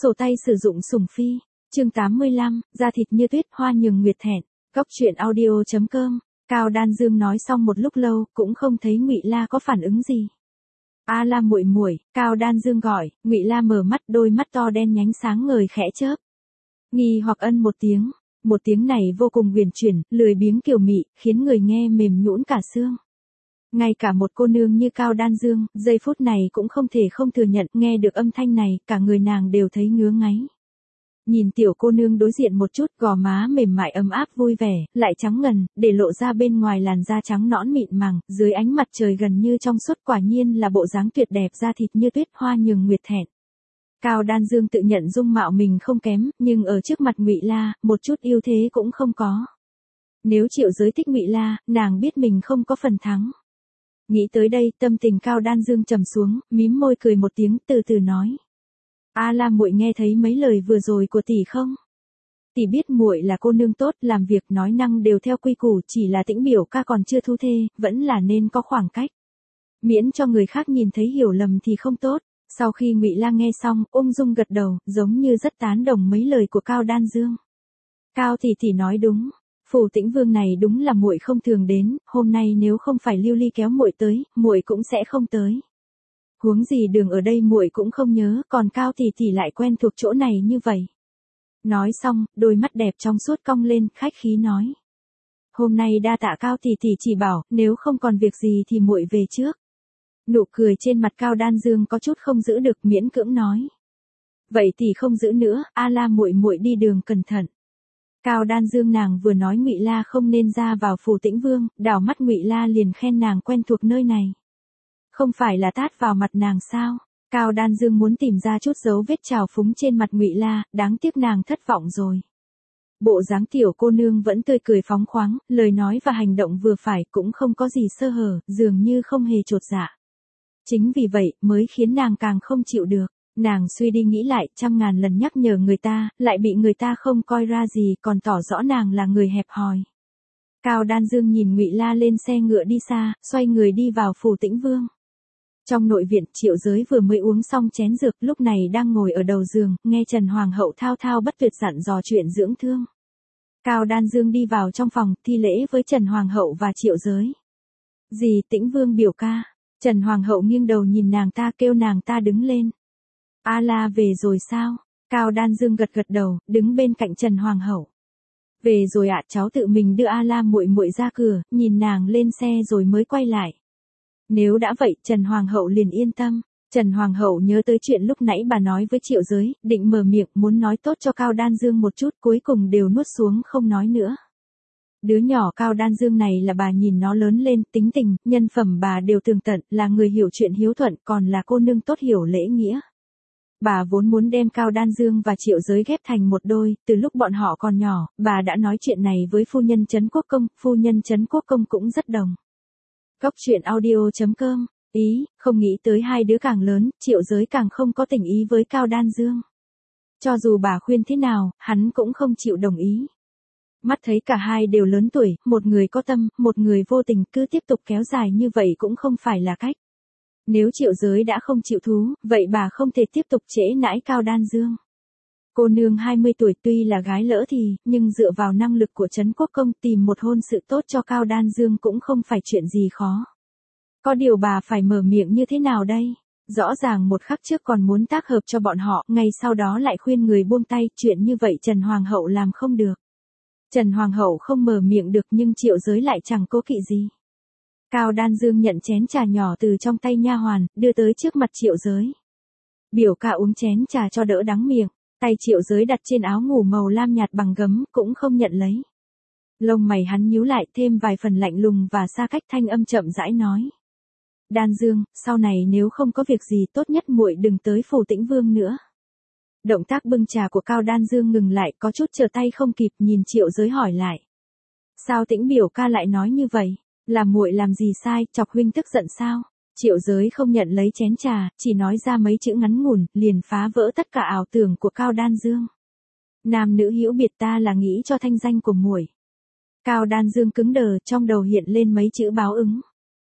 Sổ tay sử dụng sủng phi. Chương 85, da thịt như tuyết, hoa nhường nguyệt thẹn. Góc truyện audio.com. Cao Đan Dương nói xong một lúc lâu, cũng không thấy Ngụy La có phản ứng gì. "A La muội muội." Cao Đan Dương gọi. Ngụy La mở mắt, đôi mắt to đen nhánh sáng ngời khẽ chớp. Nghi hoặc ân một tiếng. Một tiếng này vô cùng huyền chuyển, lười biếng kiều mị, khiến người nghe mềm nhũn cả xương. Ngay cả một cô nương như Cao Đan Dương, giây phút này cũng không thể không thừa nhận, nghe được âm thanh này, cả người nàng đều thấy ngứa ngáy. Nhìn tiểu cô nương đối diện một chút, gò má mềm mại ấm áp vui vẻ, lại trắng ngần, để lộ ra bên ngoài làn da trắng nõn mịn màng, dưới ánh mặt trời gần như trong suốt, quả nhiên là bộ dáng tuyệt đẹp, da thịt như tuyết, hoa nhường nguyệt thẹn. Cao Đan Dương tự nhận dung mạo mình không kém, nhưng ở trước mặt Ngụy La, một chút ưu thế cũng không có. Nếu Triệu Giới thích Ngụy La, nàng biết mình không có phần thắng. Nghĩ tới đây, tâm tình Cao Đan Dương trầm xuống, mím môi cười một tiếng, từ từ nói: "A La muội nghe thấy mấy lời vừa rồi của tỷ không? Tỷ biết muội là cô nương tốt, làm việc nói năng đều theo quy củ, chỉ là Tĩnh biểu ca còn chưa thu thê, vẫn là nên có khoảng cách. Miễn cho người khác nhìn thấy hiểu lầm thì không tốt." Sau khi Ngụy La nghe xong, ung dung gật đầu, giống như rất tán đồng mấy lời của Cao Đan Dương. "Cao tỷ nói đúng. Phủ Tĩnh Vương này đúng là muội không thường đến, hôm nay nếu không phải Lưu Ly kéo muội tới, muội cũng sẽ không tới. Huống gì đường ở đây muội cũng không nhớ, còn Cao tỷ lại quen thuộc chỗ này như vậy." Nói xong, đôi mắt đẹp trong suốt cong lên, khách khí nói: "Hôm nay đa tạ Cao tỷ chỉ bảo, nếu không còn việc gì thì muội về trước." Nụ cười trên mặt Cao Đan Dương có chút không giữ được, miễn cưỡng nói: "Vậy tỷ không giữ nữa, A La muội muội đi đường cẩn thận." Cao Đan Dương nàng vừa nói Ngụy La không nên ra vào phủ Tĩnh Vương, đảo mắt Ngụy La liền khen nàng quen thuộc nơi này. Không phải là tát vào mặt nàng sao? Cao Đan Dương muốn tìm ra chút dấu vết trào phúng trên mặt Ngụy La, đáng tiếc nàng thất vọng rồi. Bộ dáng tiểu cô nương vẫn tươi cười phóng khoáng, lời nói và hành động vừa phải, cũng không có gì sơ hở, dường như không hề chột dạ. Chính vì vậy, mới khiến nàng càng không chịu được. Nàng suy đi nghĩ lại, trăm ngàn lần nhắc nhở người ta, lại bị người ta không coi ra gì, còn tỏ rõ nàng là người hẹp hòi. Cao Đan Dương nhìn Ngụy La lên xe ngựa đi xa, xoay người đi vào phủ Tĩnh Vương. Trong nội viện, Triệu Giới vừa mới uống xong chén dược, lúc này đang ngồi ở đầu giường, nghe Trần Hoàng hậu thao thao bất tuyệt dặn dò chuyện dưỡng thương. Cao Đan Dương đi vào trong phòng, thi lễ với Trần Hoàng hậu và Triệu Giới. "Gì Tĩnh Vương biểu ca?" Trần Hoàng hậu nghiêng đầu nhìn nàng ta, kêu nàng ta đứng lên. "A La về rồi sao?" Cao Đan Dương gật đầu, đứng bên cạnh Trần Hoàng hậu. "Về rồi ạ, cháu tự mình đưa A La muội muội ra cửa, nhìn nàng lên xe rồi mới quay lại." Nếu đã vậy, Trần Hoàng hậu liền yên tâm. Trần Hoàng hậu nhớ tới chuyện lúc nãy bà nói với Triệu Giới, định mở miệng muốn nói tốt cho Cao Đan Dương một chút, cuối cùng đều nuốt xuống không nói nữa. Đứa nhỏ Cao Đan Dương này là bà nhìn nó lớn lên, tính tình, nhân phẩm bà đều tường tận, là người hiểu chuyện hiếu thuận, còn là cô nương tốt hiểu lễ nghĩa. Bà vốn muốn đem Cao Đan Dương và Triệu Giới ghép thành một đôi, từ lúc bọn họ còn nhỏ, bà đã nói chuyện này với phu nhân Trấn Quốc Công, phu nhân Trấn Quốc Công cũng rất đồng. Góc truyện audio.com. Ý, không nghĩ tới hai đứa càng lớn, Triệu Giới càng không có tình ý với Cao Đan Dương. Cho dù bà khuyên thế nào, hắn cũng không chịu đồng ý. Mắt thấy cả hai đều lớn tuổi, một người có tâm, một người vô tình, cứ tiếp tục kéo dài như vậy cũng không phải là cách. Nếu Triệu Giới đã không chịu thú, vậy bà không thể tiếp tục trễ nãi Cao Đan Dương. Cô nương 20 tuổi tuy là gái lỡ thì, nhưng dựa vào năng lực của Trấn Quốc Công tìm một hôn sự tốt cho Cao Đan Dương cũng không phải chuyện gì khó. Có điều bà phải mở miệng như thế nào đây? Rõ ràng một khắc trước còn muốn tác hợp cho bọn họ, ngay sau đó lại khuyên người buông tay, chuyện như vậy Trần Hoàng hậu làm không được. Trần Hoàng hậu không mở miệng được nhưng Triệu Giới lại chẳng cố kỵ gì. Cao Đan Dương nhận chén trà nhỏ từ trong tay nha hoàn, đưa tới trước mặt Triệu Giới. "Biểu ca uống chén trà cho đỡ đắng miệng." Tay Triệu Giới đặt trên áo ngủ màu lam nhạt bằng gấm, cũng không nhận lấy. Lông mày hắn nhíu lại, thêm vài phần lạnh lùng và xa cách, thanh âm chậm rãi nói: "Đan Dương, sau này nếu không có việc gì, tốt nhất muội đừng tới phủ Tĩnh Vương nữa." Động tác bưng trà của Cao Đan Dương ngừng lại, có chút trở tay không kịp, nhìn Triệu Giới hỏi lại: "Sao Tĩnh biểu ca lại nói như vậy? Là muội làm gì sai, chọc huynh tức giận sao?" Triệu Giới không nhận lấy chén trà, chỉ nói ra mấy chữ ngắn ngủn, liền phá vỡ tất cả ảo tưởng của Cao Đan Dương. "Nam nữ hữu biệt, ta là nghĩ cho thanh danh của muội." Cao Đan Dương cứng đờ, trong đầu hiện lên mấy chữ báo ứng.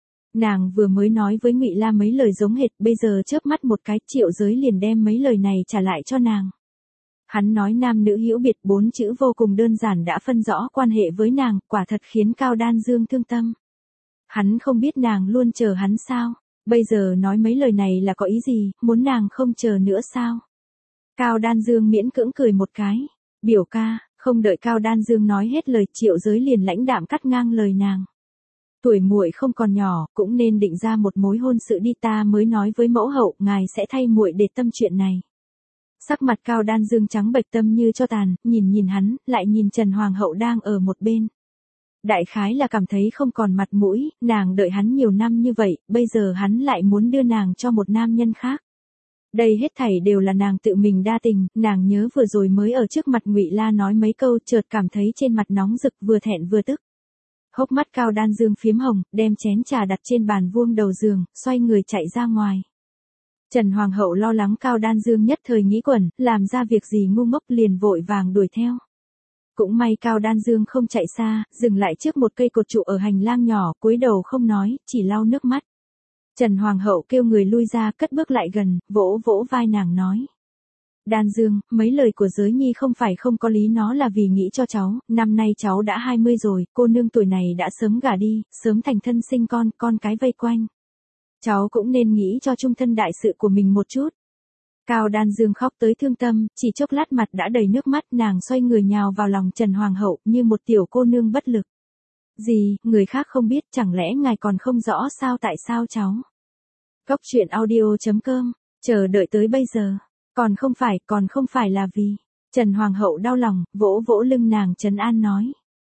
Nàng vừa mới nói với Ngụy La mấy lời giống hệt, bây giờ chớp mắt một cái, Triệu Giới liền đem mấy lời này trả lại cho nàng. Hắn nói nam nữ hữu biệt 4 chữ vô cùng đơn giản đã phân rõ quan hệ với nàng, quả thật khiến Cao Đan Dương thương tâm. Hắn không biết nàng luôn chờ hắn sao, bây giờ nói mấy lời này là có ý gì, muốn nàng không chờ nữa sao? Cao Đan Dương miễn cưỡng cười một cái, biểu ca, không đợi Cao Đan Dương nói hết lời Triệu Giới liền lãnh đạm cắt ngang lời nàng. Tuổi muội không còn nhỏ, cũng nên định ra một mối hôn sự đi, ta mới nói với mẫu hậu, ngài sẽ thay muội để tâm chuyện này. Sắc mặt Cao Đan Dương trắng bệch tâm như cho tàn, nhìn hắn, lại nhìn Trần Hoàng hậu đang ở một bên. Đại khái là cảm thấy không còn mặt mũi, nàng đợi hắn nhiều năm như vậy, bây giờ hắn lại muốn đưa nàng cho một nam nhân khác. Đây hết thảy đều là nàng tự mình đa tình, nàng nhớ vừa rồi mới ở trước mặt Ngụy La nói mấy câu, chợt cảm thấy trên mặt nóng rực, vừa thẹn vừa tức. Hốc mắt Cao Đan Dương phiếm hồng, đem chén trà đặt trên bàn vuông đầu giường, xoay người chạy ra ngoài. Trần Hoàng hậu lo lắng Cao Đan Dương nhất thời nghĩ quẩn, làm ra việc gì ngu ngốc liền vội vàng đuổi theo. Cũng may Cao Đan Dương không chạy xa, dừng lại trước một cây cột trụ ở hành lang nhỏ, cúi đầu không nói, chỉ lau nước mắt. Trần Hoàng hậu kêu người lui ra, cất bước lại gần, vỗ vỗ vai nàng nói. Đan Dương, mấy lời của Giới Nhi không phải không có lý, nó là vì nghĩ cho cháu, năm nay cháu đã 20 rồi, cô nương tuổi này đã sớm gả đi, sớm thành thân sinh con cái vây quanh. Cháu cũng nên nghĩ cho chung thân đại sự của mình một chút. Cao Đan Dương khóc tới thương tâm, chỉ chốc lát mặt đã đầy nước mắt, nàng xoay người nhào vào lòng Trần Hoàng hậu như một tiểu cô nương bất lực. Gì, người khác không biết, chẳng lẽ ngài còn không rõ sao tại sao cháu? Góc truyện audio.com, chờ đợi tới bây giờ, còn không phải là vì. Trần Hoàng hậu đau lòng, vỗ vỗ lưng nàng trấn an nói.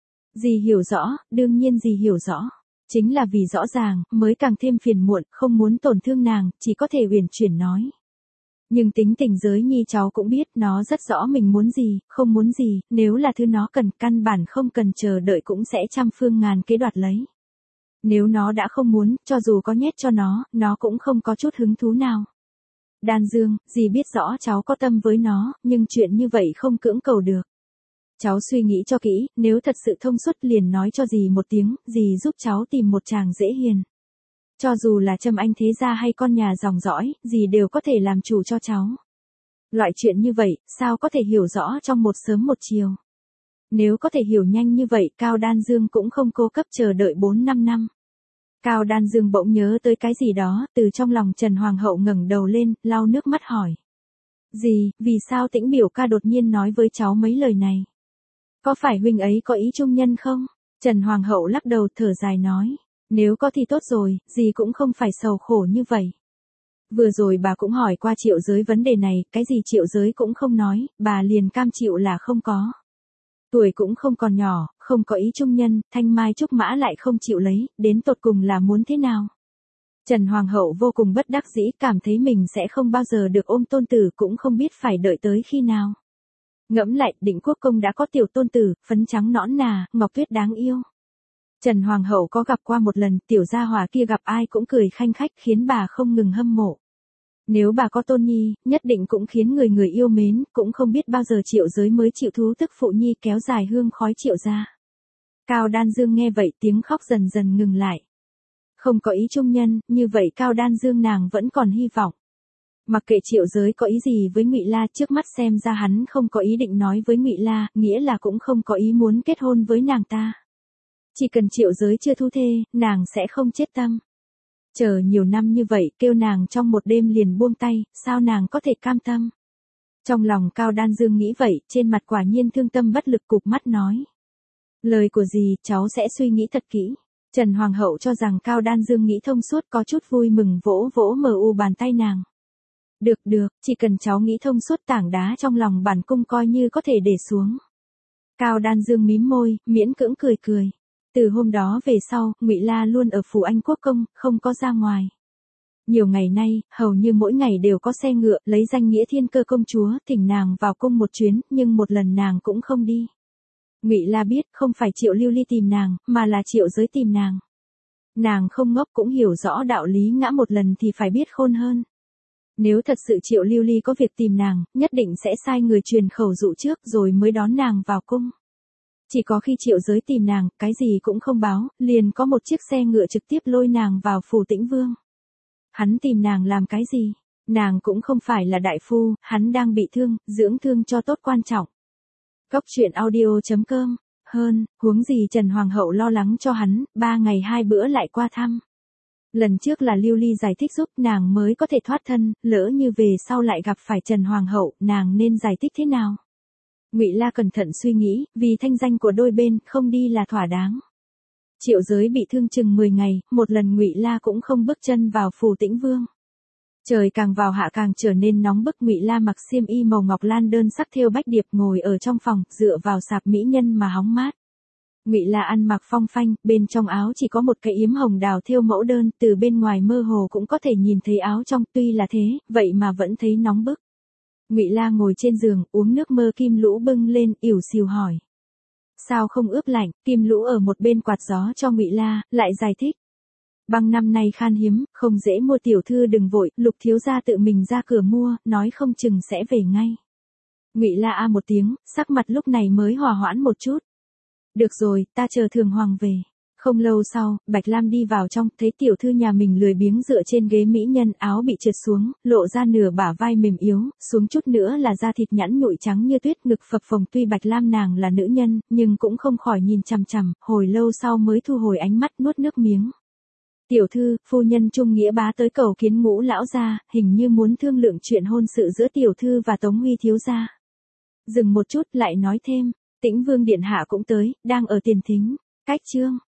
Dì hiểu rõ, đương nhiên dì hiểu rõ. Chính là vì rõ ràng, mới càng thêm phiền muộn, không muốn tổn thương nàng, chỉ có thể uyển chuyển nói. Nhưng tính tình Giới Nhi cháu cũng biết, nó rất rõ mình muốn gì, không muốn gì, nếu là thứ nó cần, căn bản không cần chờ đợi cũng sẽ trăm phương ngàn kế đoạt lấy. Nếu nó đã không muốn, cho dù có nhét cho nó cũng không có chút hứng thú nào. Đan Dương, dì biết rõ cháu có tâm với nó, nhưng chuyện như vậy không cưỡng cầu được. Cháu suy nghĩ cho kỹ, nếu thật sự thông suốt liền nói cho dì một tiếng, dì giúp cháu tìm một chàng dễ hiền. Cho dù là Trâm Anh thế gia hay con nhà dòng dõi, dì đều có thể làm chủ cho cháu. Loại chuyện như vậy, sao có thể hiểu rõ trong một sớm một chiều. Nếu có thể hiểu nhanh như vậy, Cao Đan Dương cũng không cố cấp chờ đợi 4-5 năm. Cao Đan Dương bỗng nhớ tới cái gì đó, từ trong lòng Trần Hoàng hậu ngẩng đầu lên, lau nước mắt hỏi. Dì, vì sao Tĩnh biểu ca đột nhiên nói với cháu mấy lời này? Có phải huynh ấy có ý trung nhân không? Trần Hoàng hậu lắc đầu thở dài nói. Nếu có thì tốt rồi, dì cũng không phải sầu khổ như vậy. Vừa rồi bà cũng hỏi qua Triệu Giới vấn đề này, cái gì Triệu Giới cũng không nói, bà liền cam chịu là không có. Tuổi cũng không còn nhỏ, không có ý trung nhân, Thanh Mai Trúc Mã lại không chịu lấy, đến tột cùng là muốn thế nào? Trần Hoàng hậu vô cùng bất đắc dĩ, cảm thấy mình sẽ không bao giờ được ôm tôn tử, cũng không biết phải đợi tới khi nào. Ngẫm lại, Định Quốc công đã có tiểu tôn tử, phấn trắng nõn nà, ngọc tuyết đáng yêu. Trần Hoàng hậu có gặp qua một lần, tiểu gia hỏa kia gặp ai cũng cười khanh khách, khiến bà không ngừng hâm mộ. Nếu bà có tôn nhi, nhất định cũng khiến người yêu mến, cũng không biết bao giờ Triệu Giới mới chịu thú tức phụ nhi kéo dài hương khói Triệu gia. Cao Đan Dương nghe vậy tiếng khóc dần dần ngừng lại. Không có ý trung nhân, như vậy Cao Đan Dương nàng vẫn còn hy vọng. Mặc kệ Triệu Giới có ý gì với Ngụy La, trước mắt xem ra hắn không có ý định nói với Ngụy La, nghĩa là cũng không có ý muốn kết hôn với nàng ta. Chỉ cần Triệu Giới chưa thu thê, nàng sẽ không chết tâm. Chờ nhiều năm như vậy, kêu nàng trong một đêm liền buông tay, sao nàng có thể cam tâm? Trong lòng Cao Đan Dương nghĩ vậy, trên mặt quả nhiên thương tâm bất lực, cụp mắt nói. Lời của dì, cháu sẽ suy nghĩ thật kỹ. Trần Hoàng hậu cho rằng Cao Đan Dương nghĩ thông suốt, có chút vui mừng vỗ vỗ mờ u bàn tay nàng. Được, chỉ cần cháu nghĩ thông suốt, tảng đá trong lòng bản cung coi như có thể để xuống. Cao Đan Dương mím môi, miễn cưỡng cười. Từ hôm đó về sau, Ngụy La luôn ở phủ Anh Quốc công, không có ra ngoài. Nhiều ngày nay, hầu như mỗi ngày đều có xe ngựa, lấy danh nghĩa Thiên Cơ công chúa, thỉnh nàng vào cung một chuyến, nhưng một lần nàng cũng không đi. Ngụy La biết, không phải Triệu Lưu Ly tìm nàng, mà là Triệu Giới tìm nàng. Nàng không ngốc cũng hiểu rõ đạo lý, ngã một lần thì phải biết khôn hơn. Nếu thật sự Triệu Lưu Ly có việc tìm nàng, nhất định sẽ sai người truyền khẩu dụ trước rồi mới đón nàng vào cung. Chỉ có khi Triệu Giới tìm nàng, cái gì cũng không báo, liền có một chiếc xe ngựa trực tiếp lôi nàng vào phủ Tĩnh Vương. Hắn tìm nàng làm cái gì? Nàng cũng không phải là đại phu, hắn đang bị thương, dưỡng thương cho tốt quan trọng. Góc truyện audio.com. Hơn, huống gì Trần Hoàng hậu lo lắng cho hắn, 3 ngày 2 bữa lại qua thăm. Lần trước là Lưu Ly giải thích giúp nàng mới có thể thoát thân, lỡ như về sau lại gặp phải Trần Hoàng hậu, nàng nên giải thích thế nào? Ngụy La cẩn thận suy nghĩ, vì thanh danh của đôi bên, không đi là thỏa đáng. Triệu Giới bị thương chừng 10 ngày, một lần Ngụy La cũng không bước chân vào phủ Tĩnh Vương. Trời càng vào hạ càng trở nên nóng bức, Ngụy La mặc xiêm y màu ngọc lan đơn sắc thêu bách điệp ngồi ở trong phòng, dựa vào sạp mỹ nhân mà hóng mát. Ngụy La ăn mặc phong phanh, bên trong áo chỉ có một cái yếm hồng đào thêu mẫu đơn, từ bên ngoài mơ hồ cũng có thể nhìn thấy áo trong, tuy là thế, vậy mà vẫn thấy nóng bức. Ngụy La ngồi trên giường, uống nước mơ Kim Lũ bưng lên, ỉu xìu hỏi. Sao không ướp lạnh? Kim Lũ ở một bên quạt gió cho Ngụy La, lại giải thích. Băng năm nay khan hiếm, không dễ mua, tiểu thư đừng vội, Lục thiếu gia tự mình ra cửa mua, nói không chừng sẽ về ngay. Ngụy La a một tiếng, sắc mặt lúc này mới hòa hoãn một chút. Được rồi, ta chờ Thường Hoàng về. Không lâu sau, Bạch Lam đi vào trong, thấy tiểu thư nhà mình lười biếng dựa trên ghế mỹ nhân, áo bị trượt xuống, lộ ra nửa bả vai mềm yếu, xuống chút nữa là da thịt nhẵn nhụi trắng như tuyết, ngực phập phồng. Tuy Bạch Lam nàng là nữ nhân, nhưng cũng không khỏi nhìn chằm chằm, hồi lâu sau mới thu hồi ánh mắt, nuốt nước miếng. Tiểu thư, phu nhân Trung Nghĩa bá tới cầu kiến Ngũ lão gia, hình như muốn thương lượng chuyện hôn sự giữa tiểu thư và Tống Huy thiếu gia. Dừng một chút lại nói thêm, Tĩnh Vương điện hạ cũng tới, đang ở tiền thính. Cách chương